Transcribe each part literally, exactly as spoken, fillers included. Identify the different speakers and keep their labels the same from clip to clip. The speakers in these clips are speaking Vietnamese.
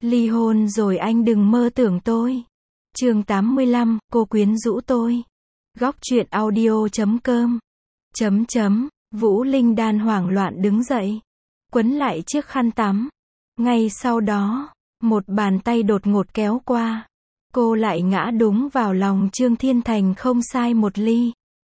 Speaker 1: Ly hôn rồi anh đừng mơ tưởng tôi. Chương tám mươi lăm, cô quyến rũ tôi. Góc truyện audio chấm com. Chấm chấm, Vũ Linh Đan hoảng loạn đứng dậy, quấn lại chiếc khăn tắm. Ngay sau đó, một bàn tay đột ngột kéo qua. Cô lại ngã đúng vào lòng Trương Thiên Thành không sai một ly.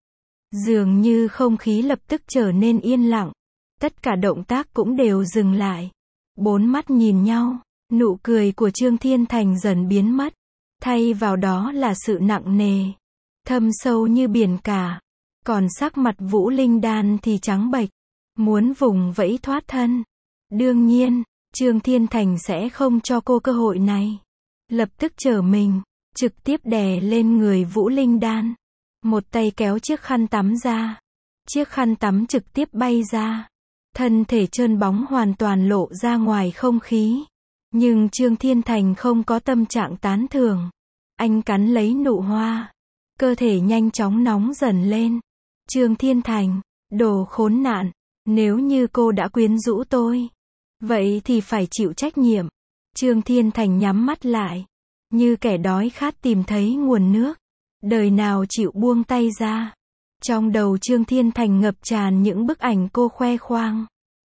Speaker 1: Dường như không khí lập tức trở nên yên lặng. Tất cả động tác cũng đều dừng lại. Bốn mắt nhìn nhau, nụ cười của Trương Thiên Thành dần biến mất. Thay vào đó là sự nặng nề, thâm sâu như biển cả. Còn sắc mặt Vũ Linh Đan thì trắng bệch, muốn vùng vẫy thoát thân. Đương nhiên, Trương Thiên Thành sẽ không cho cô cơ hội này. Lập tức trở mình, trực tiếp đè lên người Vũ Linh Đan. Một tay kéo chiếc khăn tắm ra. Chiếc khăn tắm trực tiếp bay ra. Thân thể trơn bóng hoàn toàn lộ ra ngoài không khí. Nhưng Trương Thiên Thành không có tâm trạng tán thưởng. Anh cắn lấy nụ hoa. Cơ thể nhanh chóng nóng dần lên. Trương Thiên Thành, đồ khốn nạn. Nếu như cô đã quyến rũ tôi, vậy thì phải chịu trách nhiệm. Trương Thiên Thành nhắm mắt lại, như kẻ đói khát tìm thấy nguồn nước. Đời nào chịu buông tay ra. Trong đầu Trương Thiên Thành ngập tràn những bức ảnh cô khoe khoang,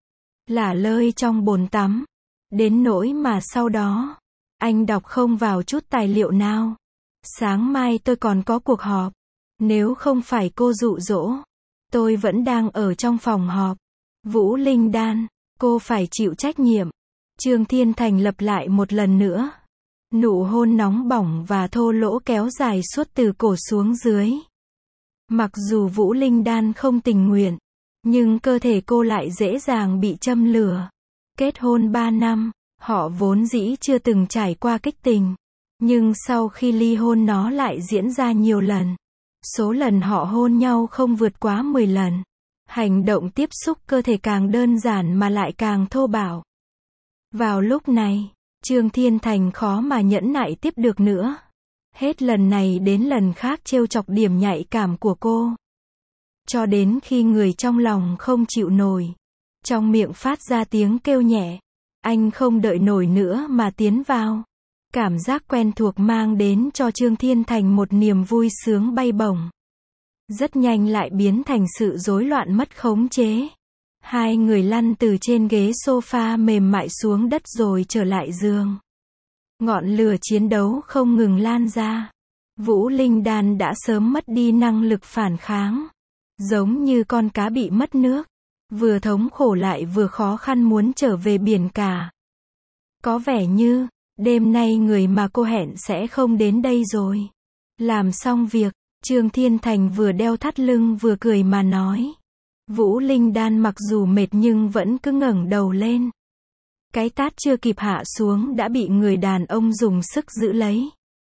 Speaker 1: lả lơi trong bồn tắm. Đến nỗi mà sau đó, anh đọc không vào chút tài liệu nào. Sáng mai tôi còn có cuộc họp. Nếu không phải cô dụ dỗ, tôi vẫn đang ở trong phòng họp. Vũ Linh Đan, cô phải chịu trách nhiệm. Trương Thiên Thành lặp lại một lần nữa. Nụ hôn nóng bỏng và thô lỗ kéo dài suốt từ cổ xuống dưới. Mặc dù Vũ Linh Đan không tình nguyện, nhưng cơ thể cô lại dễ dàng bị châm lửa. Kết hôn ba năm, họ vốn dĩ chưa từng trải qua kích tình. Nhưng sau khi ly hôn nó lại diễn ra nhiều lần. Số lần họ hôn nhau không vượt quá mười lần. Hành động tiếp xúc cơ thể càng đơn giản mà lại càng thô bạo. Vào lúc này, Trương Thiên Thành khó mà nhẫn nại tiếp được nữa. Hết lần này đến lần khác trêu chọc điểm nhạy cảm của cô. Cho đến khi người trong lòng không chịu nổi. Trong miệng phát ra tiếng kêu nhẹ. Anh không đợi nổi nữa mà tiến vào. Cảm giác quen thuộc mang đến cho Trương Thiên Thành một niềm vui sướng bay bổng. Rất nhanh lại biến thành sự rối loạn mất khống chế. Hai người lăn từ trên ghế sofa mềm mại xuống đất rồi trở lại giường. Ngọn lửa chiến đấu không ngừng lan ra. Vũ Linh Đan đã sớm mất đi năng lực phản kháng. Giống như con cá bị mất nước. Vừa thống khổ lại vừa khó khăn muốn trở về biển cả. Có vẻ như, đêm nay người mà cô hẹn sẽ không đến đây rồi. Làm xong việc, Trương Thiên Thành vừa đeo thắt lưng vừa cười mà nói. Vũ Linh Đan mặc dù mệt nhưng vẫn cứ ngẩng đầu lên. Cái tát chưa kịp hạ xuống đã bị người đàn ông dùng sức giữ lấy.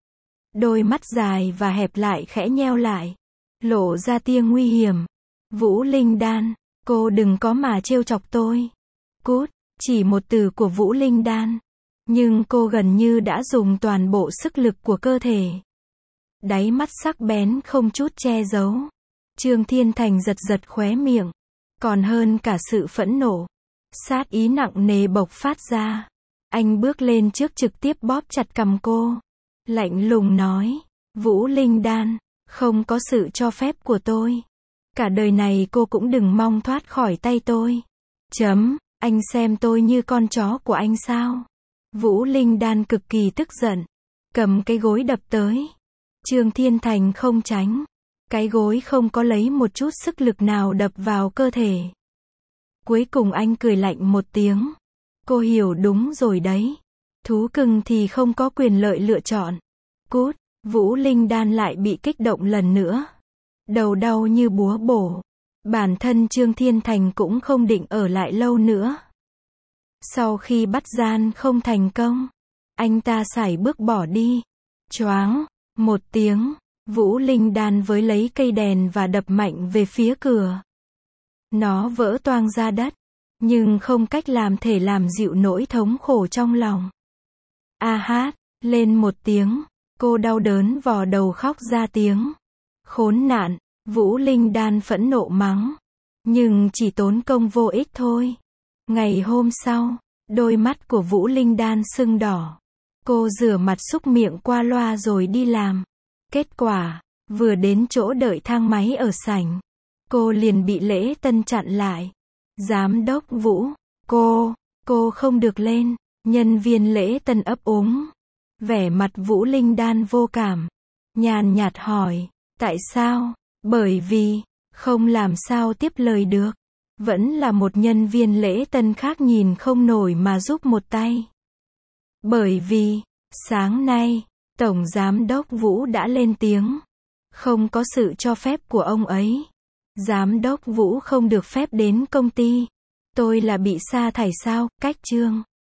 Speaker 1: Đôi mắt dài và hẹp lại khẽ nheo lại, lộ ra tia nguy hiểm. Vũ Linh Đan, cô đừng có mà trêu chọc tôi. Cút, chỉ một từ của Vũ Linh Đan. Nhưng cô gần như đã dùng toàn bộ sức lực của cơ thể. Đáy mắt sắc bén không chút che giấu. Trương Thiên Thành giật giật khóe miệng. Còn hơn cả sự phẫn nộ. Sát ý nặng nề bộc phát ra. Anh bước lên trước trực tiếp bóp chặt cằm cô. Lạnh lùng nói. Vũ Linh Đan, không có sự cho phép của tôi. Cả đời này cô cũng đừng mong thoát khỏi tay tôi. Chấm, anh xem tôi như con chó của anh sao? Vũ Linh Đan cực kỳ tức giận. Cầm cái gối đập tới. Trương Thiên Thành không tránh. Cái gối không có lấy một chút sức lực nào đập vào cơ thể. Cuối cùng anh cười lạnh một tiếng. Cô hiểu đúng rồi đấy. Thú cưng thì không có quyền lợi lựa chọn. Cút, Vũ Linh Đan lại bị kích động lần nữa. Đầu đau như búa bổ. Bản thân Trương Thiên Thành cũng không định ở lại lâu nữa. Sau khi bắt gian không thành công, anh ta sải bước bỏ đi. Choáng, một tiếng, Vũ Linh Đan với lấy cây đèn và đập mạnh về phía cửa. Nó vỡ toang ra đất, nhưng không cách làm thể làm dịu nỗi thống khổ trong lòng. A hát, lên một tiếng, cô đau đớn vò đầu khóc ra tiếng. Khốn nạn, Vũ Linh Đan phẫn nộ mắng. Nhưng chỉ tốn công vô ích thôi. Ngày hôm sau, đôi mắt của Vũ Linh Đan sưng đỏ. Cô rửa mặt xúc miệng qua loa rồi đi làm. Kết quả, vừa đến chỗ đợi thang máy ở sảnh, cô liền bị lễ tân chặn lại. Giám đốc Vũ, cô, cô không được lên. Nhân viên lễ tân ấp úng. Vẻ mặt Vũ Linh Đan vô cảm. Nhàn nhạt hỏi, tại sao? Bởi vì, không làm sao tiếp lời được. Vẫn là một nhân viên lễ tân khác nhìn không nổi mà giúp một tay. Bởi vì, sáng nay, Tổng Giám đốc Vũ đã lên tiếng. Không có sự cho phép của ông ấy. Giám đốc Vũ không được phép đến công ty. Tôi là bị sa thải sao, cách chương.